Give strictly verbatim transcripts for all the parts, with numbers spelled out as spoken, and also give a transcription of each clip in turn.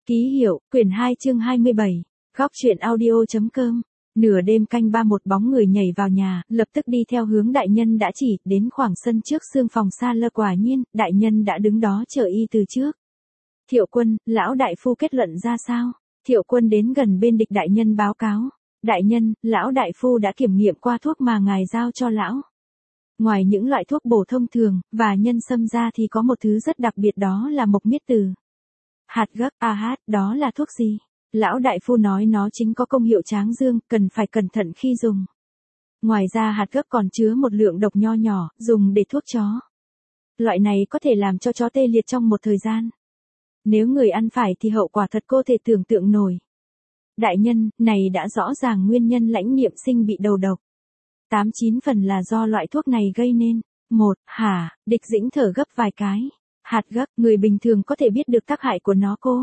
Ký hiệu, quyển hai chương hai mươi bảy, góc truyện audio.com. Nửa đêm canh ba một bóng người nhảy vào nhà, lập tức đi theo hướng đại nhân đã chỉ, đến khoảng sân trước xương phòng xa lơ quả nhiên, đại nhân đã đứng đó chờ y từ trước. Thiệu Quân, lão đại phu kết luận ra sao? Thiệu Quân đến gần bên địch đại nhân báo cáo. Đại nhân, lão đại phu đã kiểm nghiệm qua thuốc mà ngài giao cho lão. Ngoài những loại thuốc bổ thông thường, và nhân sâm ra thì có một thứ rất đặc biệt đó là mộc miết từ. Hạt gấc, a hát, đó là thuốc gì? Lão đại phu nói nó chính có công hiệu tráng dương, cần phải cẩn thận khi dùng. Ngoài ra hạt gấc còn chứa một lượng độc nho nhỏ, dùng để thuốc chó. Loại này có thể làm cho chó tê liệt trong một thời gian. Nếu người ăn phải thì hậu quả thật cô thể tưởng tượng nổi. Đại nhân, này đã rõ ràng nguyên nhân Lãnh Niệm Sinh bị đầu độc. Tám chín phần là do loại thuốc này gây nên. Một, hả, Địch Dĩnh thở gấp vài cái. Hạt gấc, người bình thường có thể biết được tác hại của nó cô.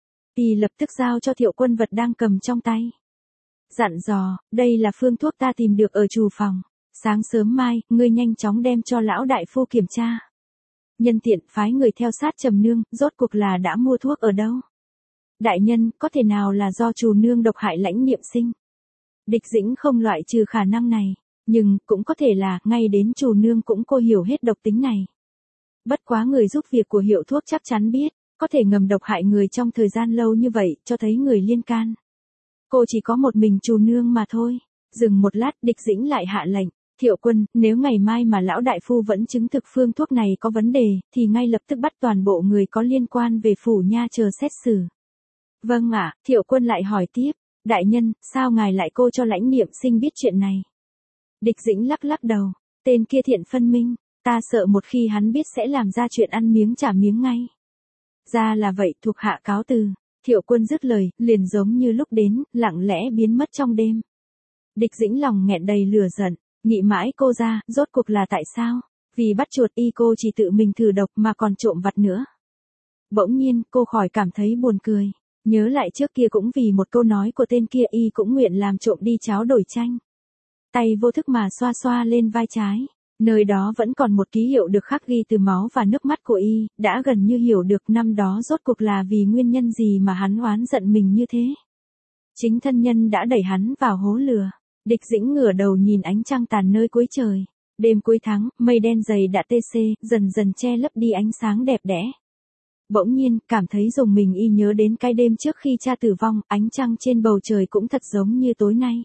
Y lập tức giao cho Thiệu Quân vật đang cầm trong tay. Dặn dò, đây là phương thuốc ta tìm được ở trù phòng. Sáng sớm mai, ngươi nhanh chóng đem cho lão đại phu kiểm tra. Nhân tiện phái người theo sát Trầm Nương, rốt cuộc là đã mua thuốc ở đâu? Đại nhân, có thể nào là do trù nương độc hại Lãnh Niệm Sinh? Địch Dĩnh không loại trừ khả năng này, nhưng cũng có thể là ngay đến trù nương cũng cô hiểu hết độc tính này. Bất quá người giúp việc của hiệu thuốc chắc chắn biết, có thể ngầm độc hại người trong thời gian lâu như vậy, cho thấy người liên can. Cô chỉ có một mình trù nương mà thôi. Dừng một lát, Địch Dĩnh lại hạ lệnh. Thiệu Quân, nếu ngày mai mà lão đại phu vẫn chứng thực phương thuốc này có vấn đề, thì ngay lập tức bắt toàn bộ người có liên quan về phủ nha chờ xét xử. Vâng ạ, Thiệu Quân lại hỏi tiếp. Đại nhân, sao ngài lại cô cho Lãnh Niệm Sinh biết chuyện này? Địch Dĩnh lắc lắc đầu. Tên kia thiện phân minh, ta sợ một khi hắn biết sẽ làm ra chuyện ăn miếng trả miếng ngay. Ra là vậy, thuộc hạ cáo từ. Thiệu Quân dứt lời, liền giống như lúc đến, lặng lẽ biến mất trong đêm. Địch Dĩnh lòng nghẹn đầy lửa giận, nghĩ mãi cô ra, rốt cuộc là tại sao? Vì bắt chuột y cô chỉ tự mình thử độc mà còn trộm vặt nữa. Bỗng nhiên, cô khỏi cảm thấy buồn cười. Nhớ lại trước kia cũng vì một câu nói của tên kia y cũng nguyện làm trộm đi cháo đổi chanh. Tay vô thức mà xoa xoa lên vai trái. Nơi đó vẫn còn một ký hiệu được khắc ghi từ máu và nước mắt của y, đã gần như hiểu được năm đó rốt cuộc là vì nguyên nhân gì mà hắn oán giận mình như thế. Chính thân nhân đã đẩy hắn vào hố lửa. Địch Dĩnh ngửa đầu nhìn ánh trăng tàn nơi cuối trời. Đêm cuối tháng, mây đen dày đã tê xê, dần dần che lấp đi ánh sáng đẹp đẽ. Bỗng nhiên, cảm thấy rùng mình y nhớ đến cái đêm trước khi cha tử vong, ánh trăng trên bầu trời cũng thật giống như tối nay.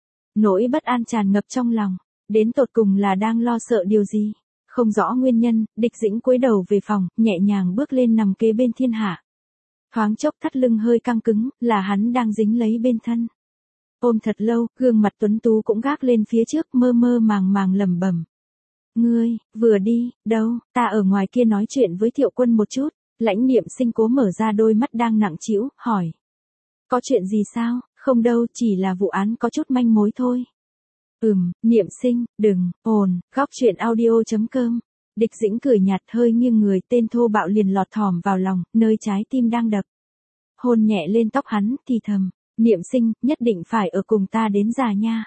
Nỗi bất an tràn ngập trong lòng. Đến tột cùng là đang lo sợ điều gì? Không rõ nguyên nhân, Địch Dĩnh cúi đầu về phòng, nhẹ nhàng bước lên nằm kế bên Thiên Hạ. Thoáng chốc thắt lưng hơi căng cứng, là hắn đang dính lấy bên thân. Ôm thật lâu, gương mặt tuấn tú cũng gác lên phía trước, mơ mơ màng màng lẩm bẩm. Ngươi, vừa đi, đâu, ta ở ngoài kia nói chuyện với Thiệu Quân một chút. Lãnh Niệm Sinh cố mở ra đôi mắt đang nặng trĩu, hỏi. Có chuyện gì sao? Không đâu, chỉ là vụ án có chút manh mối thôi. Ừm, Niệm Sinh, đừng, ồn, góc truyện audio.com. Địch Dĩnh cười nhạt hơi nghiêng người, tên thô bạo liền lọt thỏm vào lòng, nơi trái tim đang đập. Hôn nhẹ lên tóc hắn, thì thầm, Niệm Sinh, nhất định phải ở cùng ta đến già nha.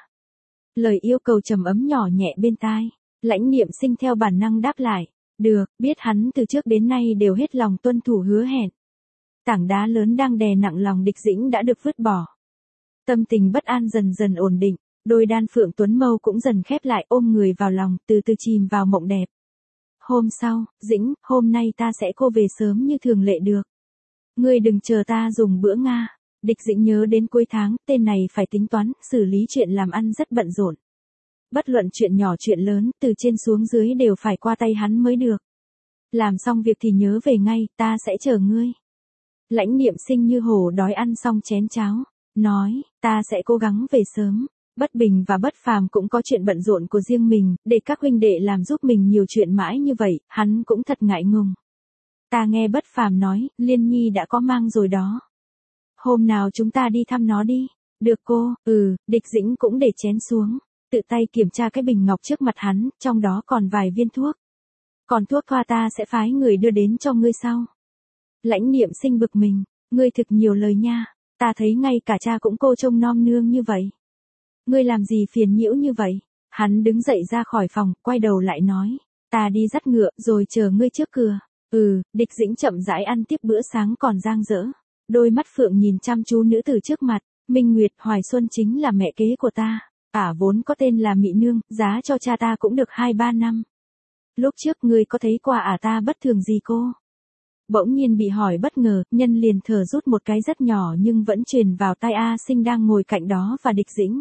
Lời yêu cầu trầm ấm nhỏ nhẹ bên tai. Lãnh Niệm Sinh theo bản năng đáp lại. Được, biết hắn từ trước đến nay đều hết lòng tuân thủ hứa hẹn. Tảng đá lớn đang đè nặng lòng Địch Dĩnh đã được vứt bỏ. Tâm tình bất an dần dần ổn định. Đôi đan phượng tuấn mâu cũng dần khép lại, ôm người vào lòng, từ từ chìm vào mộng đẹp. Hôm sau, Dĩnh, hôm nay ta sẽ cô về sớm như thường lệ được. Ngươi đừng chờ ta dùng bữa Nga. Địch Dĩnh nhớ đến cuối tháng, tên này phải tính toán, xử lý chuyện làm ăn rất bận rộn. Bất luận chuyện nhỏ chuyện lớn, từ trên xuống dưới đều phải qua tay hắn mới được. Làm xong việc thì nhớ về ngay, ta sẽ chờ ngươi. Lãnh Niệm Sinh như hổ đói ăn xong chén cháo, nói, ta sẽ cố gắng về sớm. Bất Bình và Bất Phàm cũng có chuyện bận rộn của riêng mình, để các huynh đệ làm giúp mình nhiều chuyện mãi như vậy, hắn cũng thật ngại ngùng. Ta nghe Bất Phàm nói, Liên Nhi đã có mang rồi đó. Hôm nào chúng ta đi thăm nó đi. Được cô, ừ, Địch Dĩnh cũng để chén xuống, tự tay kiểm tra cái bình ngọc trước mặt hắn, trong đó còn vài viên thuốc. Còn thuốc thoa ta sẽ phái người đưa đến cho ngươi sau. Lãnh Niệm Sinh bực mình, ngươi thực nhiều lời nha, ta thấy ngay cả cha cũng cô trông nom nương như vậy. Ngươi làm gì phiền nhiễu như vậy? Hắn đứng dậy ra khỏi phòng, quay đầu lại nói. Ta đi dắt ngựa, rồi chờ ngươi trước cửa. Ừ, Địch Dĩnh chậm rãi ăn tiếp bữa sáng còn dang dở. Đôi mắt phượng nhìn chăm chú nữ tử trước mặt, Minh Nguyệt, Hoài Xuân chính là mẹ kế của ta. Ả vốn có tên là Mị Nương, giá cho cha ta cũng được hai ba năm. Lúc trước ngươi có thấy qua ả ta bất thường gì cô? Bỗng nhiên bị hỏi bất ngờ, nhân liền thở rút một cái rất nhỏ nhưng vẫn truyền vào tai A Sinh đang ngồi cạnh đó và Địch Dĩnh.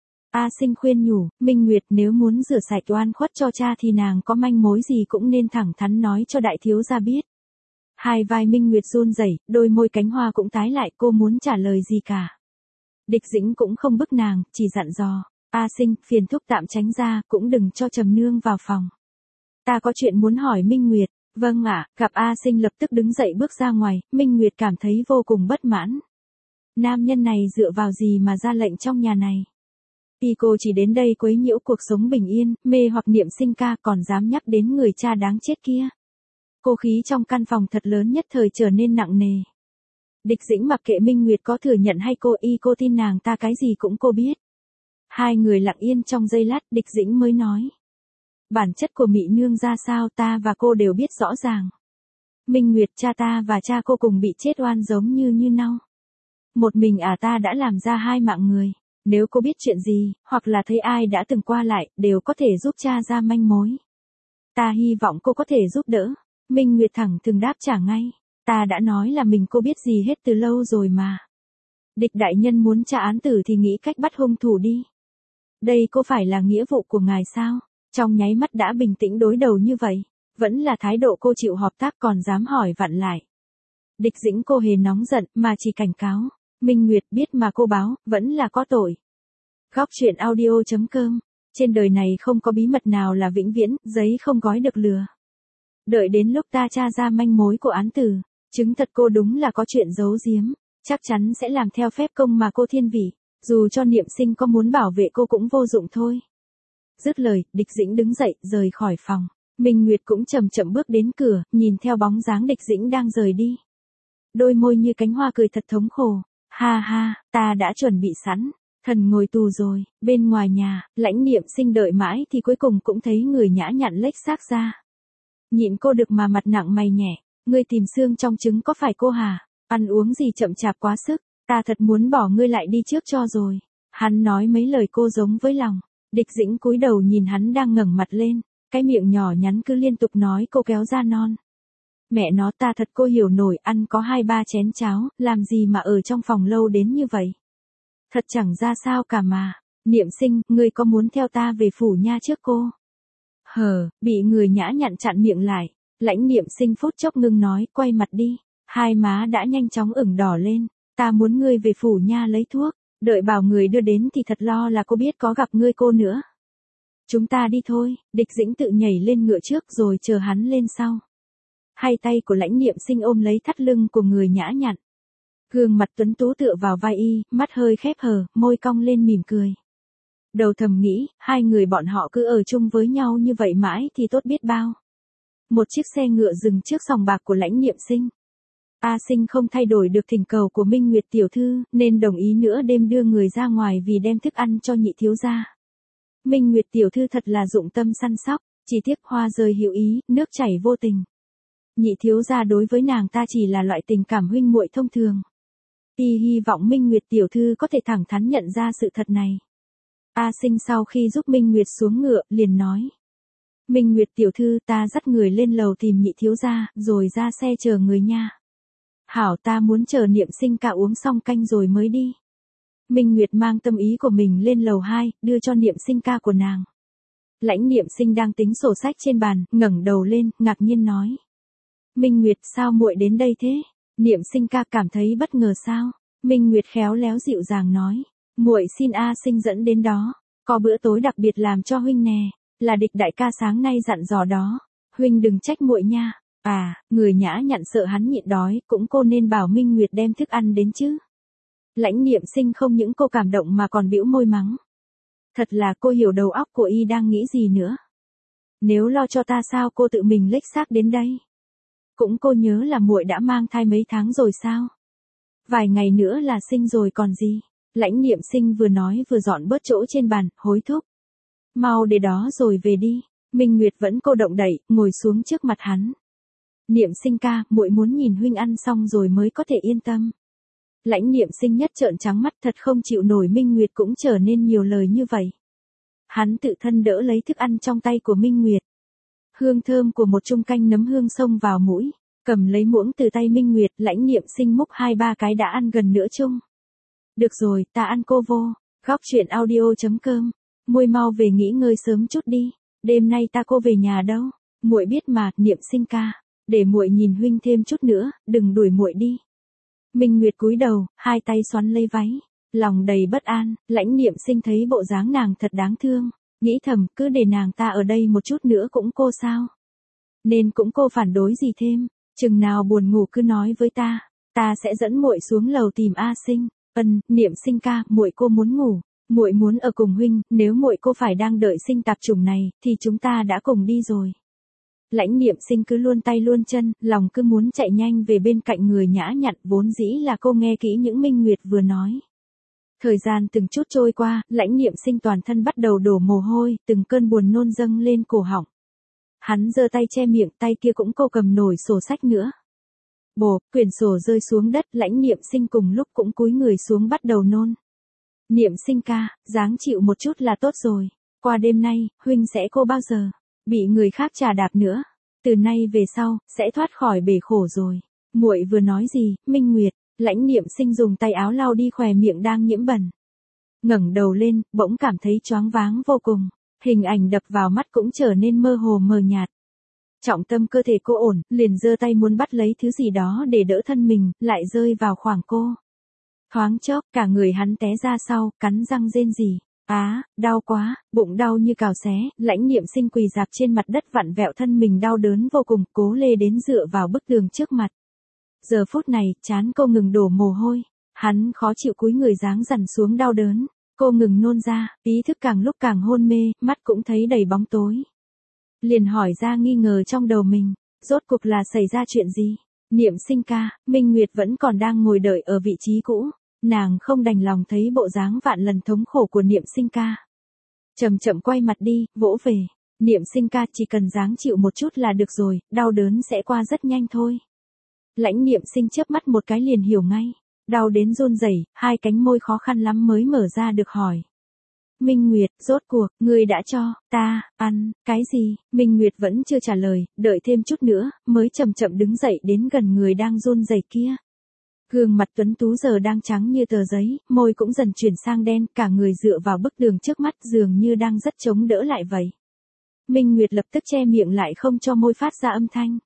A Sinh khuyên nhủ, Minh Nguyệt nếu muốn rửa sạch oan khuất cho cha thì nàng có manh mối gì cũng nên thẳng thắn nói cho đại thiếu gia biết. Hai vai Minh Nguyệt run rẩy, đôi môi cánh hoa cũng tái lại, cô muốn trả lời gì cả. Địch Dĩnh cũng không bức nàng, chỉ dặn dò, A Sinh, phiền thúc tạm tránh ra, cũng đừng cho Trầm Nương vào phòng. Ta có chuyện muốn hỏi Minh Nguyệt. Vâng ạ, gặp A Sinh lập tức đứng dậy bước ra ngoài, Minh Nguyệt cảm thấy vô cùng bất mãn. Nam nhân này dựa vào gì mà ra lệnh trong nhà này? Y cô chỉ đến đây quấy nhiễu cuộc sống bình yên, mê hoặc Niệm Sinh ca, còn dám nhắc đến người cha đáng chết kia. Cô khí trong căn phòng thật lớn nhất thời trở nên nặng nề. Địch Dĩnh mặc kệ Minh Nguyệt có thừa nhận hay cô y cô tin nàng ta cái gì cũng cô biết. Hai người lặng yên trong giây lát, Địch Dĩnh mới nói. Bản chất của Mị Nương ra sao ta và cô đều biết rõ ràng. Minh Nguyệt, cha ta và cha cô cùng bị chết oan giống như như nhau. Một mình ả ta đã làm ra hai mạng người. Nếu cô biết chuyện gì, hoặc là thấy ai đã từng qua lại, đều có thể giúp cha ra manh mối. Ta hy vọng cô có thể giúp đỡ. Minh Nguyệt thẳng thừng đáp trả ngay. Ta đã nói là mình cô biết gì hết từ lâu rồi mà. Địch đại nhân muốn tra án tử thì nghĩ cách bắt hung thủ đi. Đây có phải là nghĩa vụ của ngài sao? Trong nháy mắt đã bình tĩnh đối đầu như vậy. Vẫn là thái độ cô chịu hợp tác còn dám hỏi vặn lại. Địch Dĩnh cô hề nóng giận mà chỉ cảnh cáo. Minh Nguyệt biết mà cô báo, vẫn là có tội. Góc truyện audio chấm com. Trên đời này không có bí mật nào là vĩnh viễn, giấy không gói được lừa. Đợi đến lúc ta tra ra manh mối của án tử, chứng thật cô đúng là có chuyện giấu giếm, chắc chắn sẽ làm theo phép công mà cô thiên vị, dù cho Niệm Sinh có muốn bảo vệ cô cũng vô dụng thôi. Dứt lời, Địch Dĩnh đứng dậy, rời khỏi phòng. Minh Nguyệt cũng chậm chậm bước đến cửa, nhìn theo bóng dáng Địch Dĩnh đang rời đi. Đôi môi như cánh hoa cười thật thống khổ. Ha ha, ta đã chuẩn bị sẵn, thần ngồi tù rồi. Bên ngoài nhà, Lãnh Niệm Sinh đợi mãi thì cuối cùng cũng thấy người nhã nhặn lếch xác ra. Nhịn cô được mà mặt nặng mày nhẹ, ngươi tìm xương trong trứng có phải cô hả? Ăn uống gì chậm chạp quá sức, ta thật muốn bỏ ngươi lại đi trước cho rồi. Hắn nói mấy lời cô giống với lòng. Địch Dĩnh cúi đầu nhìn hắn đang ngẩng mặt lên, cái miệng nhỏ nhắn cứ liên tục nói cô kéo ra non. Mẹ nó ta thật cô hiểu nổi, ăn có hai ba chén cháo, làm gì mà ở trong phòng lâu đến như vậy. Thật chẳng ra sao cả mà. Niệm Sinh, ngươi có muốn theo ta về phủ nha trước cô? Hờ, bị người nhã nhặn chặn miệng lại. Lãnh Niệm Sinh phút chốc ngưng nói, quay mặt đi. Hai má đã nhanh chóng ửng đỏ lên. Ta muốn ngươi về phủ nha lấy thuốc. Đợi bảo người đưa đến thì thật lo là cô biết có gặp ngươi cô nữa. Chúng ta đi thôi. Địch Dĩnh tự nhảy lên ngựa trước rồi chờ hắn lên sau. Hai tay của Lãnh Niệm Sinh ôm lấy thắt lưng của người nhã nhặn. Gương mặt tuấn tú tựa vào vai y, mắt hơi khép hờ, môi cong lên mỉm cười. Đầu thầm nghĩ, hai người bọn họ cứ ở chung với nhau như vậy mãi thì tốt biết bao. Một chiếc xe ngựa dừng trước sòng bạc của Lãnh Niệm Sinh. A Sinh không thay đổi được thỉnh cầu của Minh Nguyệt tiểu thư, nên đồng ý nữa đêm đưa người ra ngoài vì đem thức ăn cho nhị thiếu gia. Minh Nguyệt tiểu thư thật là dụng tâm săn sóc, chỉ tiếc hoa rơi hữu ý, nước chảy vô tình. Nhị thiếu gia đối với nàng ta chỉ là loại tình cảm huynh muội thông thường. Y hy vọng Minh Nguyệt tiểu thư có thể thẳng thắn nhận ra sự thật này. A Sinh sau khi giúp Minh Nguyệt xuống ngựa, liền nói. Minh Nguyệt tiểu thư, ta dắt người lên lầu tìm nhị thiếu gia, rồi ra xe chờ người nha. Hảo, ta muốn chờ Niệm Sinh ca uống xong canh rồi mới đi. Minh Nguyệt mang tâm ý của mình lên lầu hai, đưa cho Niệm Sinh ca của nàng. Lãnh Niệm Sinh đang tính sổ sách trên bàn, ngẩng đầu lên, ngạc nhiên nói. Minh Nguyệt, sao muội đến đây thế? Niệm Sinh ca cảm thấy bất ngờ sao? Minh Nguyệt khéo léo dịu dàng nói, muội xin A Sinh dẫn đến đó, có bữa tối đặc biệt làm cho huynh nè, là Địch đại ca sáng nay dặn dò đó, huynh đừng trách muội nha. À, người nhã nhặn sợ hắn nhịn đói, cũng cô nên bảo Minh Nguyệt đem thức ăn đến chứ. Lãnh Niệm Sinh không những cô cảm động mà còn bĩu môi mắng. Thật là cô hiểu đầu óc của y đang nghĩ gì nữa. Nếu lo cho ta sao cô tự mình lếch xác đến đây? Cũng cô nhớ là muội đã mang thai mấy tháng rồi sao? Vài ngày nữa là sinh rồi còn gì? Lãnh Niệm Sinh vừa nói vừa dọn bớt chỗ trên bàn, hối thúc. Mau để đó rồi về đi. Minh Nguyệt vẫn cô động đẩy, ngồi xuống trước mặt hắn. Niệm Sinh ca, muội muốn nhìn huynh ăn xong rồi mới có thể yên tâm. Lãnh Niệm Sinh nhất trợn trắng mắt, thật không chịu nổi Minh Nguyệt cũng trở nên nhiều lời như vậy. Hắn tự thân đỡ lấy thức ăn trong tay của Minh Nguyệt. Hương thơm của một chung canh nấm hương xông vào mũi, cầm lấy muỗng từ tay Minh Nguyệt, Lãnh Niệm Sinh múc hai ba cái đã ăn gần nửa chung. Được rồi, ta ăn cô vô. Góc truyện audio chấm com. Muội mau về nghỉ ngơi sớm chút đi, đêm nay ta cô về nhà đâu. Muội biết mà, Niệm Sinh ca, để muội nhìn huynh thêm chút nữa, đừng đuổi muội đi. Minh Nguyệt cúi đầu, hai tay xoắn lấy váy, lòng đầy bất an. Lãnh Niệm Sinh thấy bộ dáng nàng thật đáng thương, nghĩ thầm, cứ để nàng ta ở đây một chút nữa cũng cô sao. Nên cũng cô phản đối gì thêm, chừng nào buồn ngủ cứ nói với ta, ta sẽ dẫn muội xuống lầu tìm A Sinh. Ân, Niệm Sinh ca, muội cô muốn ngủ, muội muốn ở cùng huynh, nếu muội cô phải đang đợi Sinh tạp chủng này, thì chúng ta đã cùng đi rồi. Lãnh Niệm Sinh cứ luôn tay luôn chân, lòng cứ muốn chạy nhanh về bên cạnh người nhã nhặn, vốn dĩ là cô nghe kỹ những Minh Nguyệt vừa nói. Thời gian từng chút trôi qua, Lãnh Niệm Sinh toàn thân bắt đầu đổ mồ hôi, từng cơn buồn nôn dâng lên cổ họng. Hắn giơ tay che miệng, tay kia cũng cô cầm nổi sổ sách nữa. Bồ, quyển sổ rơi xuống đất, Lãnh Niệm Sinh cùng lúc cũng cúi người xuống bắt đầu nôn. Niệm Sinh ca, dáng chịu một chút là tốt rồi. Qua đêm nay, huynh sẽ cô bao giờ bị người khác chà đạp nữa. Từ nay về sau, sẽ thoát khỏi bể khổ rồi. Muội vừa nói gì, Minh Nguyệt? Lãnh Niệm Sinh dùng tay áo lau đi khóe miệng đang nhiễm bẩn. Ngẩng đầu lên, bỗng cảm thấy choáng váng vô cùng. Hình ảnh đập vào mắt cũng trở nên mơ hồ mờ nhạt. Trọng tâm cơ thể cô ổn, liền giơ tay muốn bắt lấy thứ gì đó để đỡ thân mình, lại rơi vào khoảng cô. Thoáng chốc, cả người hắn té ra sau, cắn răng rên rỉ. Á, đau quá, bụng đau như cào xé. Lãnh Niệm Sinh quỳ rạp trên mặt đất vặn vẹo thân mình đau đớn vô cùng, cố lê đến dựa vào bức tường trước mặt. Giờ phút này, trán cô ngừng đổ mồ hôi. Hắn khó chịu cúi người giáng dằn xuống đau đớn. Cô ngừng nôn ra, ý thức càng lúc càng hôn mê, mắt cũng thấy đầy bóng tối. Liền hỏi ra nghi ngờ trong đầu mình, rốt cuộc là xảy ra chuyện gì? Niệm Sinh ca, Minh Nguyệt vẫn còn đang ngồi đợi ở vị trí cũ, nàng không đành lòng thấy bộ dáng vạn lần thống khổ của Niệm Sinh ca. Chậm chậm quay mặt đi, vỗ về, Niệm Sinh ca chỉ cần dáng chịu một chút là được rồi, đau đớn sẽ qua rất nhanh thôi. Lãnh Niệm Sinh chớp mắt một cái liền hiểu ngay, đau đến run rẩy, hai cánh môi khó khăn lắm mới mở ra được hỏi. Minh Nguyệt, rốt cuộc, ngươi đã cho ta ăn cái gì? Minh Nguyệt vẫn chưa trả lời, đợi thêm chút nữa, mới chậm chậm đứng dậy đến gần người đang run rẩy kia. Gương mặt tuấn tú giờ đang trắng như tờ giấy, môi cũng dần chuyển sang đen, cả người dựa vào bức tường trước mắt dường như đang rất chống đỡ lại vậy. Minh Nguyệt lập tức che miệng lại không cho môi phát ra âm thanh.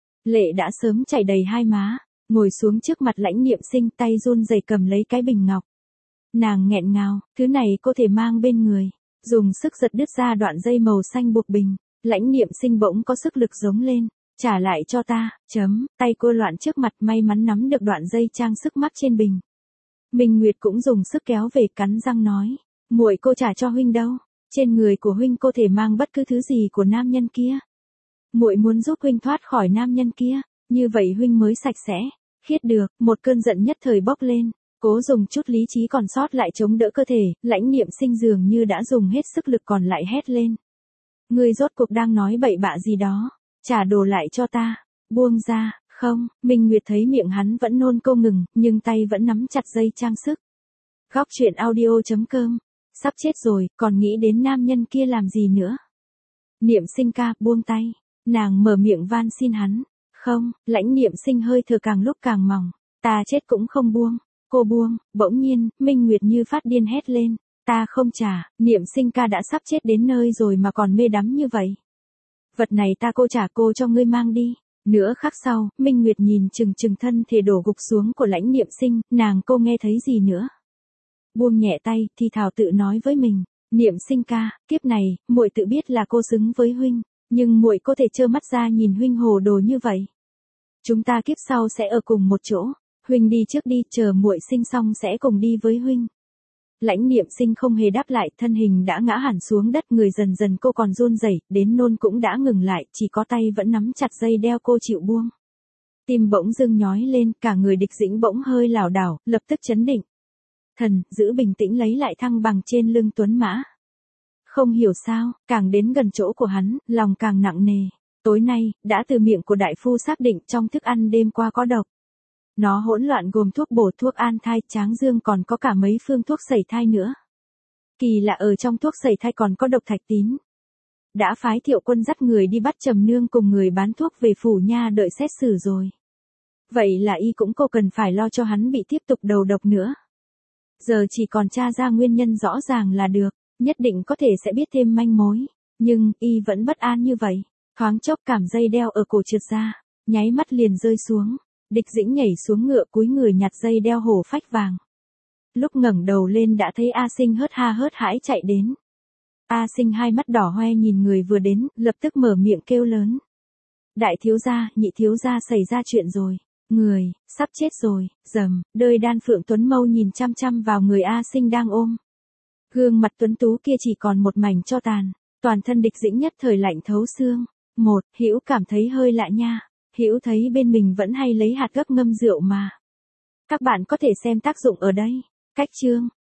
Lệ đã sớm chảy đầy hai má, ngồi xuống trước mặt Lãnh Niệm Sinh, tay run rẩy cầm lấy cái bình ngọc. Nàng nghẹn ngào, thứ này cô thể mang bên người, dùng sức giật đứt ra đoạn dây màu xanh buộc bình. Lãnh Niệm Sinh bỗng có sức lực giống lên, trả lại cho ta, chấm, tay cô loạn trước mặt, may mắn nắm được đoạn dây trang sức mắc trên bình. Minh Nguyệt cũng dùng sức kéo về, cắn răng nói, muội cô trả cho huynh đâu, trên người của huynh cô thể mang bất cứ thứ gì của nam nhân kia. Muội muốn giúp huynh thoát khỏi nam nhân kia, như vậy huynh mới sạch sẽ, khiết được. Một cơn giận nhất thời bốc lên. Cố dùng chút lý trí còn sót lại chống đỡ cơ thể, Lãnh Niệm Sinh dường như đã dùng hết sức lực còn lại hét lên. Ngươi rốt cuộc đang nói bậy bạ gì đó, trả đồ lại cho ta, buông ra, không. Minh Nguyệt thấy miệng hắn vẫn nôn cô ngừng, nhưng tay vẫn nắm chặt dây trang sức. Góc truyện audio chấm com, sắp chết rồi, còn nghĩ đến nam nhân kia làm gì nữa. Niệm Sinh ca, buông tay, nàng mở miệng van xin hắn. Không, Lãnh Niệm Sinh hơi thở càng lúc càng mỏng, ta chết cũng không buông. Cô buông, bỗng nhiên, Minh Nguyệt như phát điên hét lên, ta không trả, Niệm Sinh ca đã sắp chết đến nơi rồi mà còn mê đắm như vậy. Vật này ta cô trả cô cho ngươi mang đi. Nửa khắc sau, Minh Nguyệt nhìn chừng chừng thân thể đổ gục xuống của Lãnh Niệm Sinh, nàng cô nghe thấy gì nữa. Buông nhẹ tay, thì thào tự nói với mình, Niệm Sinh ca, kiếp này, muội tự biết là cô xứng với huynh, nhưng muội có thể trơ mắt ra nhìn huynh hồ đồ như vậy. Chúng ta kiếp sau sẽ ở cùng một chỗ. Huynh đi trước đi, chờ muội sinh xong sẽ cùng đi với huynh. Lãnh Niệm Sinh không hề đáp lại, thân hình đã ngã hẳn xuống đất, người dần dần cô còn run rẩy, đến nôn cũng đã ngừng lại, chỉ có tay vẫn nắm chặt dây đeo cô chịu buông. Tim bỗng dưng nhói lên, cả người Địch Dĩnh bỗng hơi lảo đảo, lập tức chấn định. Thần, giữ bình tĩnh lấy lại thăng bằng trên lưng tuấn mã. Không hiểu sao, càng đến gần chỗ của hắn, lòng càng nặng nề. Tối nay, đã từ miệng của đại phu xác định trong thức ăn đêm qua có độc. Nó hỗn loạn gồm thuốc bổ, thuốc an thai, tráng dương, còn có cả mấy phương thuốc sẩy thai nữa. Kỳ lạ ở trong thuốc sẩy thai còn có độc thạch tín. Đã phái Thiệu Quân dắt người đi bắt Trầm Nương cùng người bán thuốc về phủ nha đợi xét xử rồi. Vậy là y cũng cô cần phải lo cho hắn bị tiếp tục đầu độc nữa. Giờ chỉ còn tra ra nguyên nhân rõ ràng là được, nhất định có thể sẽ biết thêm manh mối. Nhưng, y vẫn bất an như vậy. Thoáng chốc cảm dây đeo ở cổ trượt ra, nháy mắt liền rơi xuống. Địch Dĩnh nhảy xuống ngựa cúi người nhặt dây đeo hổ phách vàng. Lúc ngẩng đầu lên đã thấy A Sinh hớt ha hớt hãi chạy đến. A Sinh hai mắt đỏ hoe nhìn người vừa đến, lập tức mở miệng kêu lớn. Đại thiếu gia, nhị thiếu gia, xảy ra chuyện rồi. Người, sắp chết rồi, rầm, đơi Đan Phượng Tuấn Mâu nhìn chăm chăm vào người A Sinh đang ôm. Gương mặt tuấn tú kia chỉ còn một mảnh tro tàn, toàn thân Địch Dĩnh nhất thời lạnh thấu xương. Một, Hữu cảm thấy hơi lạ nha. Hữu thấy bên mình vẫn hay lấy hạt gấc ngâm rượu mà. Các bạn có thể xem tác dụng ở đây. Cách chương